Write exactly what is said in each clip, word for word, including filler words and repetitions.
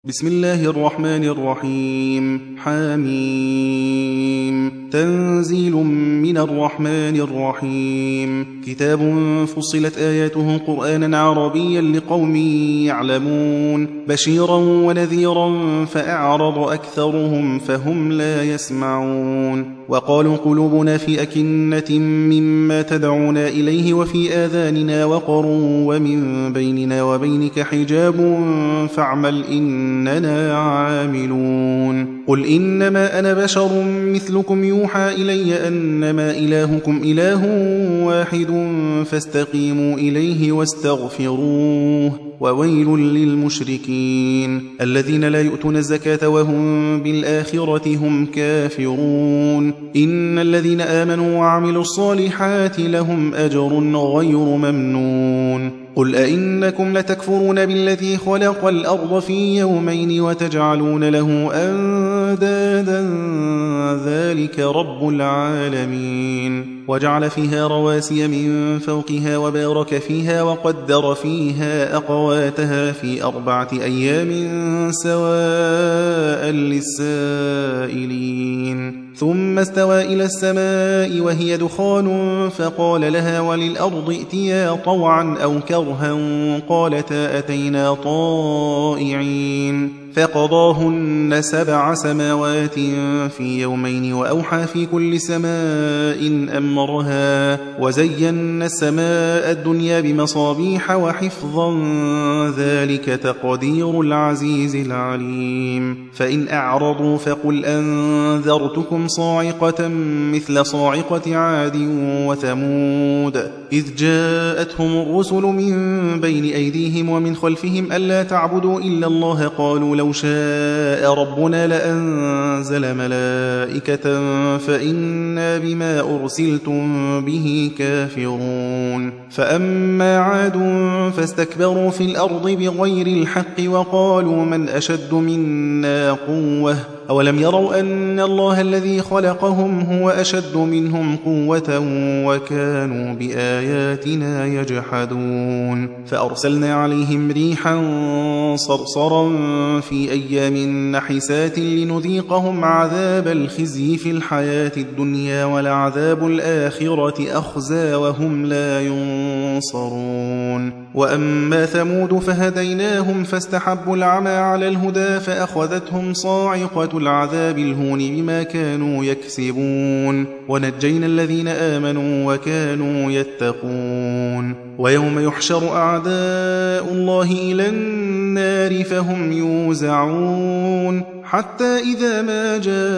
بسم الله الرحمن الرحيم. حميم. تنزيل من الرحمن الرحيم. كتاب فصلت آياته قرآنا عربيا لقوم يعلمون، بشيرا ونذيرا فأعرض أكثرهم فهم لا يسمعون. وقالوا قلوبنا في أكنة مما تدعونا إليه وفي آذاننا وقر ومن بيننا وبينك حجاب فاعمل إننا عاملون. قل إنما أنا بشر مثلكم يوحى إلي أنما إلهكم إله واحد فاستقيموا إليه واستغفروه وويل للمشركين الذين لا يؤتون الزكاة وهم بالآخرة هم كافرون. إن الذين آمنوا وعملوا الصالحات لهم أجر غير ممنون. قل أئنكم لتكفرون بالذي خلق الأرض في يومين وتجعلون له أندادا ذلك رب العالمين. وجعل فيها رواسي من فوقها وبارك فيها وقدر فيها أقواتها في أربعة أيام سواء للسائلين. ثم استوى إلى السماء وهي دخان فقال لها وللأرض ائتيا طوعا أو كرها قالتا أتينا طائعين. فقضاهن سبع سماوات في يومين وأوحى في كل سماء أمرها وزينا السماء الدنيا بمصابيح وحفظا ذلك تقدير العزيز العليم. فإن أعرضوا فقل أنذرتكم صاعقة مثل صاعقة عاد وثمود إذ جاءتهم الرسل من بين أيديهم ومن خلفهم ألا تعبدوا إلا الله قالوا لو شاء ربنا لأنزل ملائكة فإنا بما أرسلتم به كافرون. فأما عاد فاستكبروا في الأرض بغير الحق وقالوا من أشد منا قوة أولم يروا أن الله الذي خلقهم هو أشد منهم قوة وكانوا بآياتنا يجحدون. فأرسلنا عليهم ريحا صرصرا في أيام نحسات لنذيقهم عذاب الخزي في الحياة الدنيا ولعذاب الآخرة أخزى وهم لا ينصرون. وأما ثمود فهديناهم فاستحبوا العمى على الهدى فأخذتهم صاعقة العذاب الهون بما كانوا يكسبون ونجينا الذين آمنوا وكانوا يتقون. ويوم يحشر أعداء الله إلى النار فهم يوزعون حتى إذا ما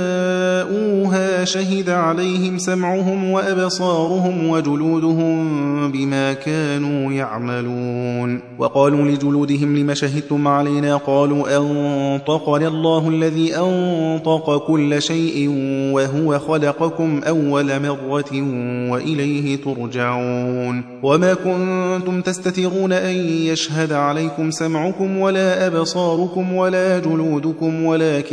جاءوها شهد عليهم سمعهم وأبصارهم وجلودهم بما كانوا يعملون. وقالوا لجلودهم لم شهدتم علينا قالوا أنطقنا الله الذي أنطق كل شيء وهو خلقكم أول مرة وإليه ترجعون. وما كنتم تستترون أن يشهد عليكم سمعكم ولا أبصاركم ولا جلودكم ولكن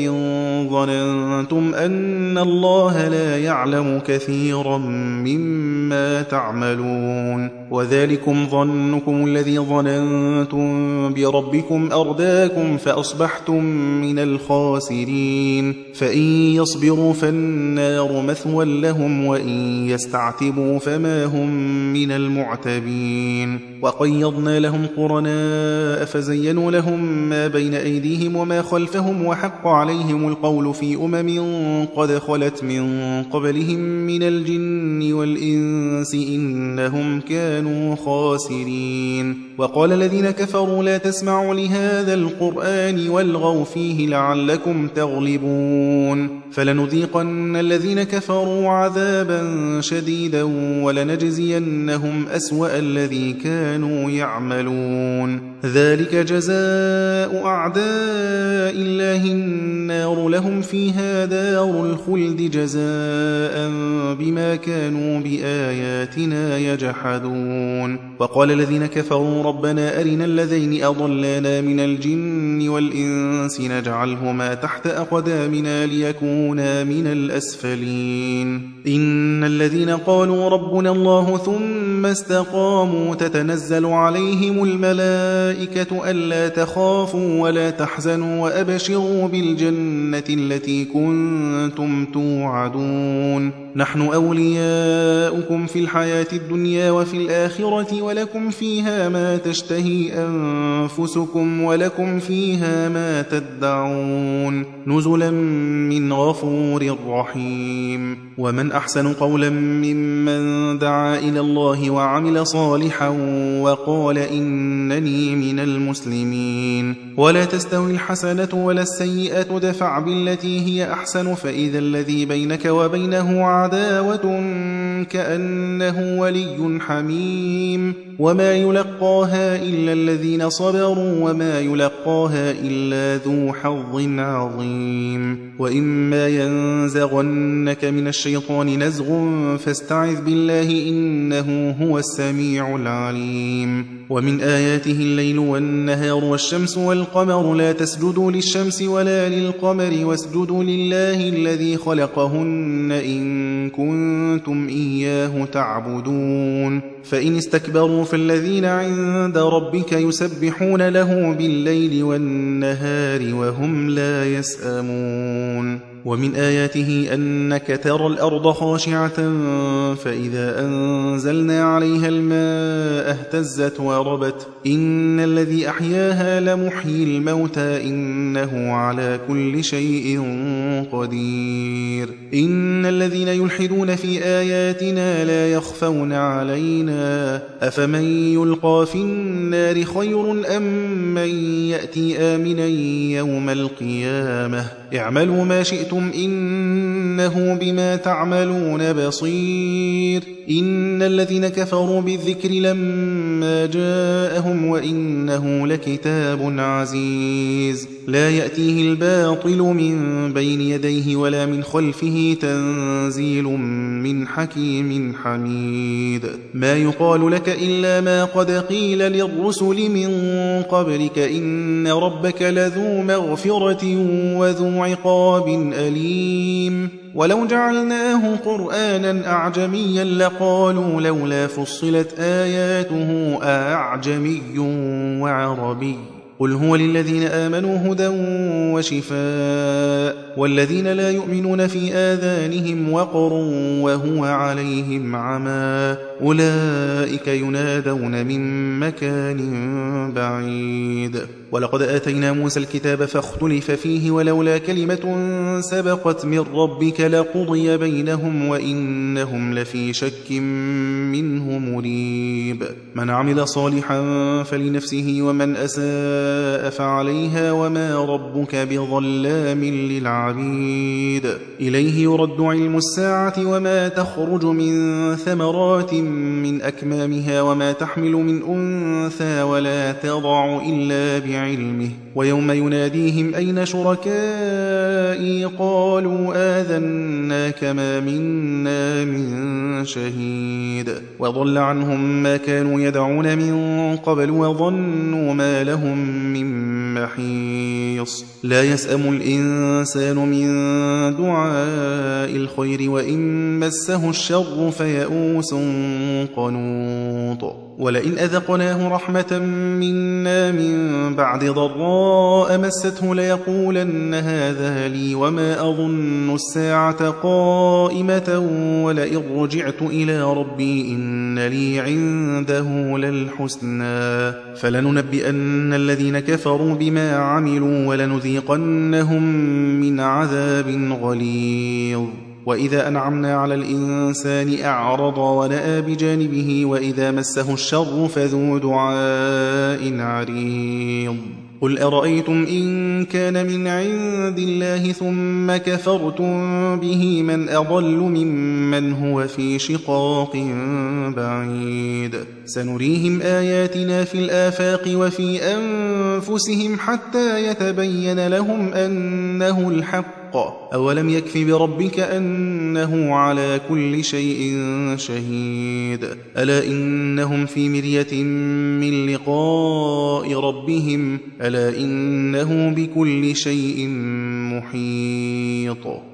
ظننتم أن الله لا يعلم كثيرا مما تعملون. وذلكم ظنكم الذي ظننتم بربكم أرداكم فأصبحتم من الخاسرين. فإن يصبروا فالنار مثوى لهم وإن يستعتبوا فما هم من المعتبين. وقيضنا لهم قرناء فزينوا لهم ما بين أيديهم وما خلفهم وحق عليهم القول في أمم قد خلت من قبلهم من الجن والإنس إنهم كانوا خاسرين. وقال الذين كفروا لا تسمعوا لهذا القرآن والغوا فيه لعلكم تغلبون. فلنذيقن الذين كفروا عذابا شديدا ولنجزينهم أسوأ الذي كانوا يعملون. ذلك جزاء أعداء الله النار لهم فيها دار الخلد جزاء بما كانوا بآياتنا يجحدون. وقال الذين كفروا ربنا أرنا الذين أضلانا من الجن والإنس نجعلهما تحت أقدامنا ليكونا من الأسفلين. إن الذين قالوا ربنا الله ثم استقاموا تتنزل عليهم الملائكة ألا تخافوا ولا تحزنوا وأبشروا بالجنة التي كنتم توعدون نحن أولياؤكم في الحياة الدنيا وفي الآخرة ولكم فيها ما تشتهي أنفسكم ولكم فيها ما تدعون نزلا من غفور رحيم ومن أحسن قولا ممن دعا إلى الله وعمل صالحا وقال إنني من المسلمين ولا تستوي الحسنة ولا السيئة دفع بالتي هي أحسن فإذا الذي بينك وبينه عداوة كأنه ولي حميم وما يلقاها إلا الذين صبروا وما يلقاها إلا ذو حظ عظيم وإما ينزغنك من الشيطان نزغ فاستعذ بالله إنه هو السميع العليم ومن آياته الليل والنهار والشمس والقمر لا تسجدوا للشمس ولا للقمر واسجدوا لله الذي خلقهن إن كنتم إياه تعبدون فإن استكبروا فالذين عند ربك يسبحون له بالليل والنهار وهم لا يسأمون ومن آياته أنك ترى الأرض خاشعة فإذا أنزلنا عليها الماء اهتزت وربت إن الذي أحياها لمحيي الموتى إنه على كل شيء قدير إن الذين يلحدون في آياتنا لا يخفون علينا أفمن يلقى في النار خير أم من يأتي آمنا يوم القيامة اعملوا ما شئتم إنه بما تعملون بصير إن الذين كفروا بالذكر لما جاءهم وإنه لكتاب عزيز لا يأتيه الباطل من بين يديه ولا من خلفه تنزيل من حكيم حميد ما يقال لك إلا ما قد قيل للرسل من قبلك إن ربك لذو مغفرة وذو عقاب أليم ولو جعلناه قرآنا أعجميا لقالوا لولا فصلت آياته أعجمي وعربي قل هو للذين آمنوا هدى وشفاء والذين لا يؤمنون في آذانهم وقر وهو عليهم عمى أولئك ينادون من مكان بعيد ولقد آتينا موسى الكتاب فاختلف فيه ولولا كلمة سبقت من ربك لقضي بينهم وإنهم لفي شك منه مريب من عمل صالحا فلنفسه ومن أساء فعليها وما ربك بظلام للعبيد إليه يرد علم الساعة وما تخرج من ثمرات من أكمامها وما تحمل من أنثى ولا تضع إلا بعلمه ويوم يناديهم أين شركائي قالوا آذناك ما منا من شهيد وضل عنهم ما كانوا يدعون من قبل وظنوا ما لهم من محيص لا يسأم الإنسان من دعاء الخير وإن مسه الشر فيئوس قنوط ولئن أذقناه رحمة منا من بعد ضراء مسته ليقولن هذا لي وما أظن الساعة قائمة ولئن رجعت إلى ربي إن لي عنده للحسنى فلننبئن الذين كفروا بما عملوا ولنذيقنهم من عذاب غليظ وإذا أنعمنا على الإنسان أعرض ونأى بجانبه وإذا مسه الشر فذو دعاء عريض قل أرأيتم إن كان من عند الله ثم كفرتم به من أضل ممن هو في شقاق بعيد سنريهم آياتنا في الآفاق وفي أنفسهم حتى يتبين لهم أنه الحق أولم يكف بربك أنه على كل شيء شهيد ألا إنهم في مرية من لقاء ربهم ألا إنه بكل شيء محيط